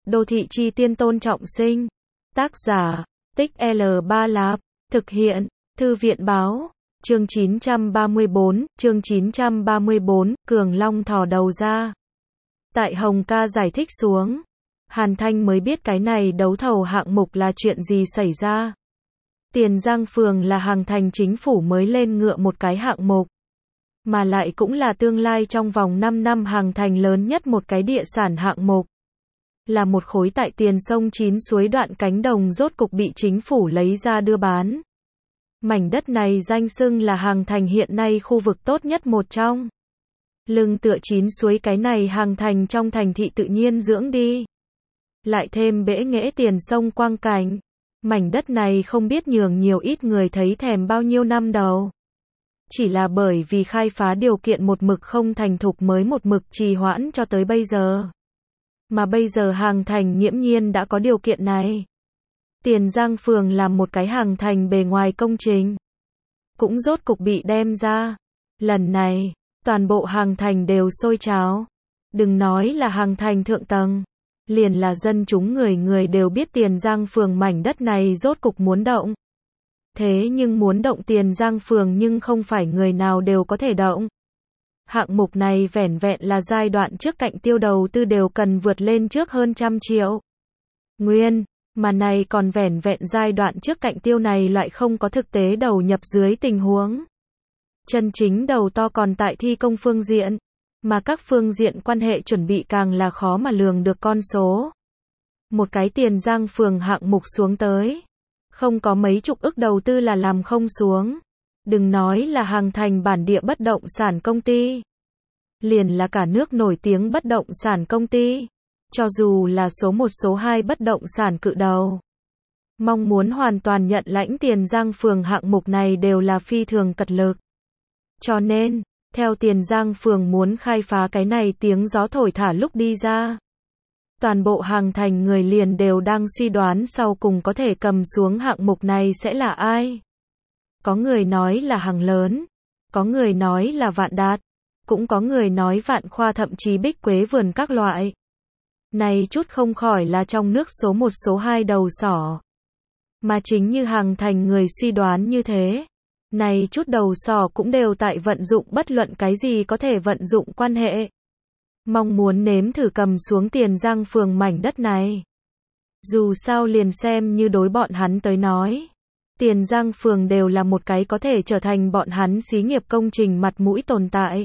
Đô thị chi tiên Tôn Trọng Sinh. Tác giả, Tích L3 Lạp. Thực hiện, Thư viện báo. Chương 934, Cường Long thò đầu ra. Tại Hồng ca giải thích xuống, Hàn Thanh mới biết cái này đấu thầu hạng mục là chuyện gì xảy ra. Tiền Giang Phường là Hàng Thành chính phủ mới lên ngựa một cái hạng mục, mà lại cũng là tương lai trong vòng 5 năm Hàng Thành lớn nhất một cái địa sản hạng mục. Là một khối tại Tiền Sông Chín Suối đoạn cánh đồng rốt cục bị chính phủ lấy ra đưa bán. Mảnh đất này danh xưng là Hàng Thành hiện nay khu vực tốt nhất một trong. Lưng tựa Chín Suối, cái này Hàng Thành trong thành thị tự nhiên dưỡng đi. Lại thêm bể nghễ Tiền Sông quang cảnh. Mảnh đất này không biết nhường nhiều ít người thấy thèm bao nhiêu năm đầu. Chỉ là bởi vì khai phá điều kiện một mực không thành thục mới một mực trì hoãn cho tới bây giờ. Mà bây giờ Hàng Thành nghiễm nhiên đã có điều kiện này. Tiền Giang Phường làm một cái Hàng Thành bề ngoài công trình, cũng rốt cục bị đem ra. Lần này, toàn bộ Hàng Thành đều sôi trào. Đừng nói là Hàng Thành thượng tầng, liền là dân chúng người đều biết Tiền Giang Phường mảnh đất này rốt cục muốn động. Thế nhưng muốn động Tiền Giang Phường nhưng không phải người nào đều có thể động. Hạng mục này vẻn vẹn là giai đoạn trước cạnh tiêu đầu tư đều cần vượt lên trước hơn 100 triệu. Nguyên, mà này còn vẻn vẹn giai đoạn trước cạnh tiêu này lại không có thực tế đầu nhập dưới tình huống. Chân chính đầu to còn tại thi công phương diện, mà các phương diện quan hệ chuẩn bị càng là khó mà lường được con số. Một cái Tiền Giang Phường hạng mục xuống tới, không có mấy chục ức đầu tư là làm không xuống. Đừng nói là Hàng Thành bản địa bất động sản công ty, liền là cả nước nổi tiếng bất động sản công ty, cho dù là số 1 số 2 bất động sản cự đầu, mong muốn hoàn toàn nhận lãnh Tiền Giang Phường hạng mục này đều là phi thường cật lực. Cho nên, theo Tiền Giang Phường muốn khai phá cái này tiếng gió thổi thả lúc đi ra, toàn bộ Hàng Thành người liền đều đang suy đoán sau cùng có thể cầm xuống hạng mục này sẽ là ai. Có người nói là Hàng Lớn, có người nói là Vạn Đạt, cũng có người nói Vạn Khoa thậm chí Bích Quế Vườn các loại. Này chút không khỏi là trong nước số 1 số 2 đầu sỏ. Mà chính như Hàng Thành người suy đoán như thế, này chút đầu sỏ cũng đều tại vận dụng bất luận cái gì có thể vận dụng quan hệ, mong muốn nếm thử cầm xuống Tiền Giang Phường mảnh đất này. Dù sao liền xem như đối bọn hắn tới nói, Tiền Giang Phường đều là một cái có thể trở thành bọn hắn xí nghiệp công trình mặt mũi tồn tại.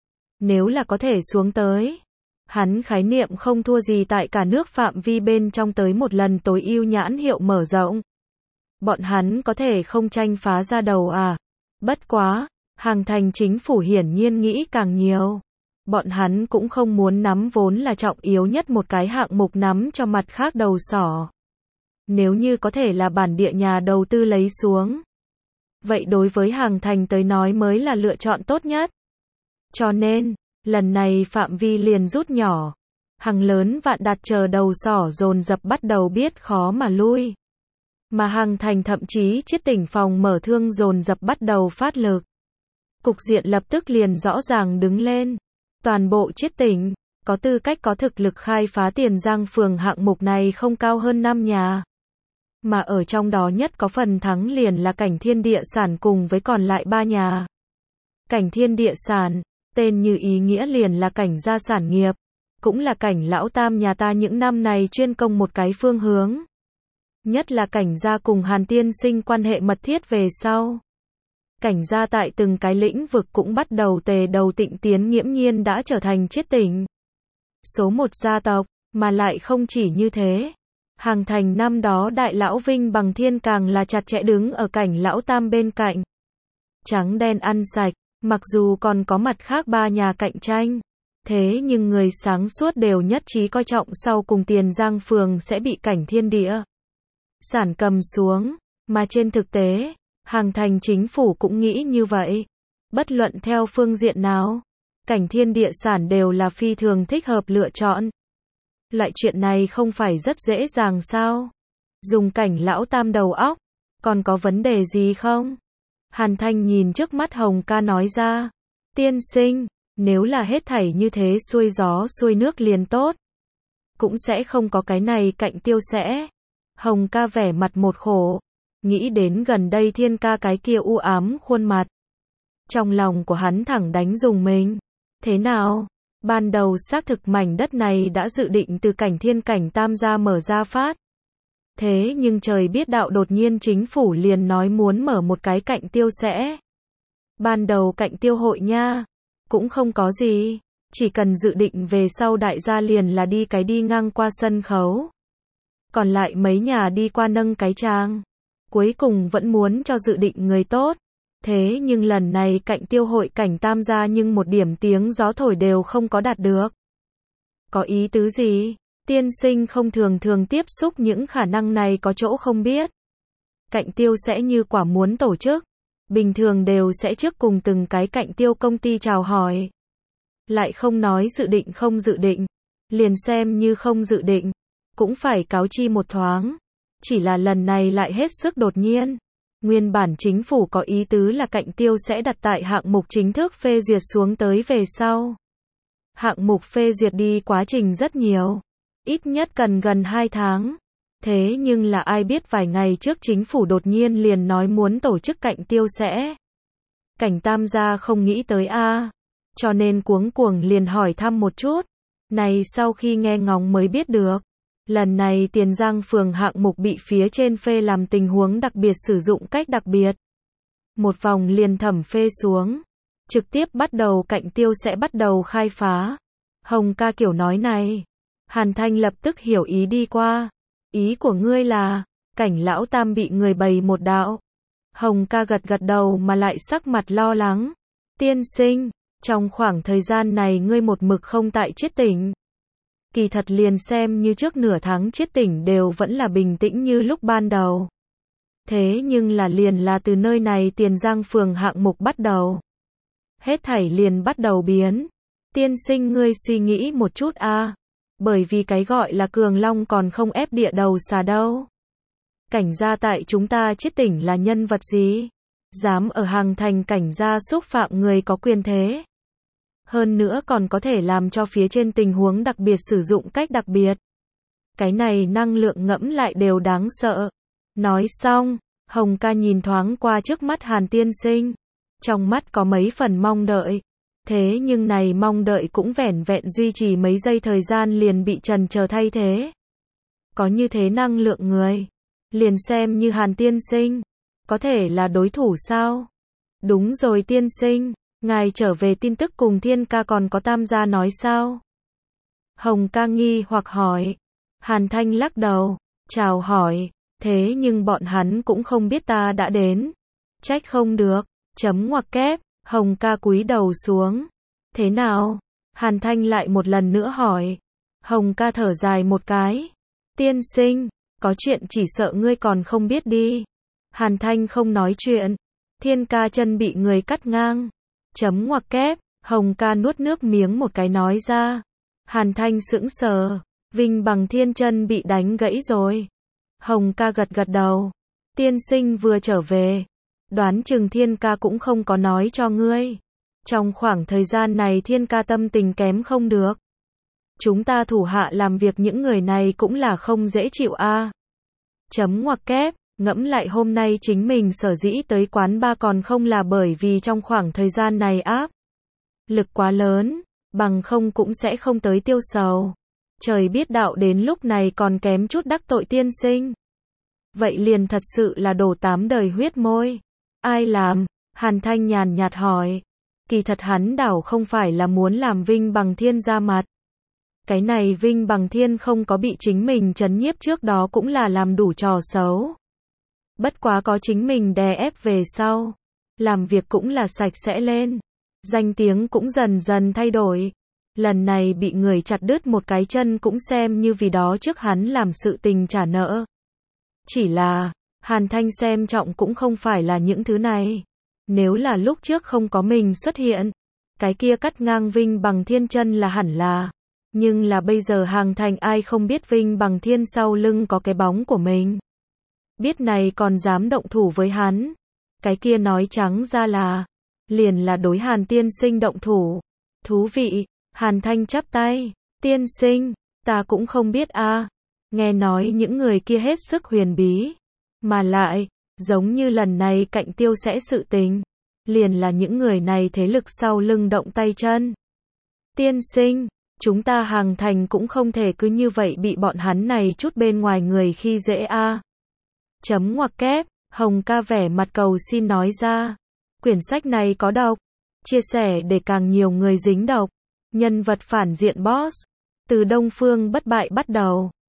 Nếu là có thể xuống tới, hắn khái niệm không thua gì tại cả nước phạm vi bên trong tới một lần tối ưu nhãn hiệu mở rộng. Bọn hắn có thể không tranh phá ra đầu à? Bất quá, Hàng Thành chính phủ hiển nhiên nghĩ càng nhiều. Bọn hắn cũng không muốn nắm vốn là trọng yếu nhất một cái hạng mục nắm cho mặt khác đầu sỏ. Nếu như có thể là bản địa nhà đầu tư lấy xuống, vậy đối với Hàng Thành tới nói mới là lựa chọn tốt nhất. Cho nên, lần này phạm vi liền rút nhỏ. Hàng Lớn Vạn Đạt chờ đầu sỏ dồn dập bắt đầu biết khó mà lui. Mà Hàng Thành thậm chí chiết tỉnh phòng mở thương dồn dập bắt đầu phát lực. Cục diện lập tức liền rõ ràng đứng lên. Toàn bộ chiết tỉnh, có tư cách có thực lực khai phá Tiền Giang Phường hạng mục này không cao hơn 5 nhà. Mà ở trong đó nhất có phần thắng liền là Cảnh Thiên Địa Sản cùng với còn lại 3 nhà. Cảnh Thiên Địa Sản, tên như ý nghĩa liền là Cảnh gia sản nghiệp, cũng là Cảnh lão tam nhà ta những năm này chuyên công một cái phương hướng. Nhất là Cảnh gia cùng Hàn Tiên Sinh quan hệ mật thiết về sau. Cảnh gia tại từng cái lĩnh vực cũng bắt đầu tề đầu tịnh tiến, nghiễm nhiên đã trở thành chiết tỉnh số 1 gia tộc, mà lại không chỉ như thế. Hàng Thành năm đó đại lão Vinh Bằng Thiên càng là chặt chẽ đứng ở Cảnh lão tam bên cạnh. Trắng đen ăn sạch, mặc dù còn có mặt khác 3 nhà cạnh tranh, thế nhưng người sáng suốt đều nhất trí coi trọng sau cùng Tiền Giang Phường sẽ bị Cảnh Thiên Địa Sản cầm xuống, mà trên thực tế, Hàng Thành chính phủ cũng nghĩ như vậy. Bất luận theo phương diện nào, Cảnh Thiên Địa Sản đều là phi thường thích hợp lựa chọn. Loại chuyện này không phải rất dễ dàng sao? Dùng Cảnh lão tam đầu óc, còn có vấn đề gì không? Hàn Thanh nhìn trước mắt Hồng ca nói ra. Tiên sinh, nếu là hết thảy như thế xuôi gió xuôi nước liền tốt. cũng sẽ không có cái này Cạnh Tiêu sẽ. Hồng ca vẻ mặt một khổ, nghĩ đến gần đây Thiên ca cái kia u ám khuôn mặt. Trong lòng của hắn thẳng đánh rùng mình. Thế nào? Ban đầu xác thực mảnh đất này đã dự định từ cảnh Thiên cảnh Tam gia mở ra phát. Thế nhưng trời biết đạo đột nhiên chính phủ liền nói muốn mở một cái Cạnh Tiêu sẽ. Ban đầu Cạnh Tiêu hội nha, cũng không có gì, chỉ cần dự định về sau đại gia liền là đi ngang qua sân khấu. Còn lại mấy nhà đi qua nâng cái trang. Cuối cùng vẫn muốn cho dự định người tốt. Thế nhưng lần này Cạnh Tiêu hội cảnh Tam gia nhưng một điểm tiếng gió thổi đều không có đạt được. Có ý tứ gì? Tiên sinh không thường tiếp xúc những khả năng này có chỗ không biết. Cạnh Tiêu sẽ như quả muốn tổ chức. Bình thường đều sẽ trước cùng từng cái Cạnh Tiêu công ty chào hỏi. Lại không nói dự định không dự định. Liền xem như không dự định. Cũng phải cáo chi một thoáng. Chỉ là lần này lại hết sức đột nhiên. Nguyên bản chính phủ có ý tứ là Cạnh Tiêu sẽ đặt tại hạng mục chính thức phê duyệt xuống tới về sau. Hạng mục phê duyệt đi quá trình rất nhiều. Ít nhất cần gần 2 tháng. Thế nhưng là ai biết vài ngày trước chính phủ đột nhiên liền nói muốn tổ chức Cạnh Tiêu sẽ. Cảnh Tam gia không nghĩ tới a, cho nên cuống cuồng liền hỏi thăm một chút. Này sau khi nghe ngóng mới biết được. Lần này Tiền Giang phường hạng mục bị phía trên phê làm tình huống đặc biệt sử dụng cách đặc biệt. Một vòng liền thẩm phê xuống. Trực tiếp bắt đầu Cạnh Tiêu sẽ bắt đầu khai phá. Hồng ca kiểu nói này. Hàn Thanh lập tức hiểu ý đi qua. Ý của ngươi là, Cảnh lão tam bị người bày một đạo. Hồng ca gật đầu mà lại sắc mặt lo lắng. Tiên sinh, trong khoảng thời gian này ngươi một mực không tại Chiết Tỉnh. Kỳ thật liền xem như trước nửa tháng Chiết Tỉnh đều vẫn là bình tĩnh như lúc ban đầu. Thế nhưng là liền là từ nơi này Tiền Giang phường hạng mục bắt đầu. Hết thảy liền bắt đầu biến. Tiên sinh ngươi suy nghĩ một chút a, bởi vì cái gọi là Cường Long còn không ép địa đầu xà đâu. Cảnh gia tại chúng ta Chiết Tỉnh là nhân vật gì? Dám ở hàng thành cảnh gia xúc phạm người có quyền thế. Hơn nữa còn có thể làm cho phía trên tình huống đặc biệt sử dụng cách đặc biệt. Cái này năng lượng ngẫm lại đều đáng sợ. Nói xong, Hồng ca nhìn thoáng qua trước mắt Hàn tiên sinh. Trong mắt có mấy phần mong đợi. Thế nhưng này mong đợi cũng vẻn vẹn duy trì mấy giây thời gian liền bị chần chờ thay thế. Có như thế năng lượng người. Liền xem như Hàn tiên sinh. Có thể là đối thủ sao? Đúng rồi tiên sinh. Ngài trở về tin tức cùng Thiên ca còn có Tam gia nói sao? Hồng ca nghi hoặc hỏi. Hàn Thanh lắc đầu. Chào hỏi. Thế nhưng bọn hắn cũng không biết ta đã đến. Trách không được. Chấm ngoặc kép. Hồng ca cúi đầu xuống. Thế nào? Hàn Thanh lại một lần nữa hỏi. Hồng ca thở dài một cái. Tiên sinh, có chuyện chỉ sợ ngươi còn không biết đi. Hàn Thanh không nói chuyện. Thiên ca chân bị người cắt ngang. Chấm ngoặc kép. Hồng ca nuốt nước miếng một cái nói ra. Hàn Thanh sững sờ. Vinh Bằng Thiên chân bị đánh gãy rồi. Hồng ca gật đầu. Tiên sinh vừa trở về. Đoán chừng Thiên ca cũng không có nói cho ngươi. Trong khoảng thời gian này Thiên ca tâm tình kém không được. Chúng ta thủ hạ làm việc những người này cũng là không dễ chịu a. Chấm ngoặc kép, ngẫm lại hôm nay chính mình sở dĩ tới quán ba còn không là bởi vì trong khoảng thời gian này áp lực quá lớn, bằng không cũng sẽ không tới tiêu sầu. Trời biết đạo đến lúc này còn kém chút đắc tội tiên sinh. Vậy liền thật sự là đổ 8 đời huyết môi. Ai làm? Hàn Thanh nhàn nhạt hỏi. Kỳ thật hắn đảo không phải là muốn làm Vinh Bằng Thiên ra mặt. Cái này Vinh Bằng Thiên không có bị chính mình trấn nhiếp trước đó cũng là làm đủ trò xấu. Bất quá có chính mình đè ép về sau. Làm việc cũng là sạch sẽ lên. Danh tiếng cũng dần dần thay đổi. Lần này bị người chặt đứt một cái chân cũng xem như vì đó trước hắn làm sự tình trả nợ. Chỉ là, Hàn Thanh xem trọng cũng không phải là những thứ này. Nếu là lúc trước không có mình xuất hiện, cái kia cắt ngang Vinh Bằng Thiên chân là hẳn là. Nhưng là bây giờ Hàn Thanh ai không biết Vinh Bằng Thiên sau lưng có cái bóng của mình. Biết này còn dám động thủ với hắn. Cái kia nói trắng ra là, liền là đối Hàn tiên sinh động thủ. Thú vị, Hàn Thanh chắp tay. Tiên sinh, Ta cũng không biết a. Nghe nói những người kia hết sức huyền bí. Mà lại, giống như lần này Cạnh Tiêu sẽ sự tình. Liền là những người này thế lực sau lưng động tay chân. Tiên sinh, chúng ta Hàng Thành cũng không thể cứ như vậy bị bọn hắn này chút bên ngoài người khi dễ a. Chấm ngoặc kép, Hồng ca vẻ mặt cầu xin nói ra. Quyển sách này có độc. Chia sẻ để càng nhiều người dính độc. Nhân vật phản diện boss. Từ Đông Phương Bất Bại bắt đầu.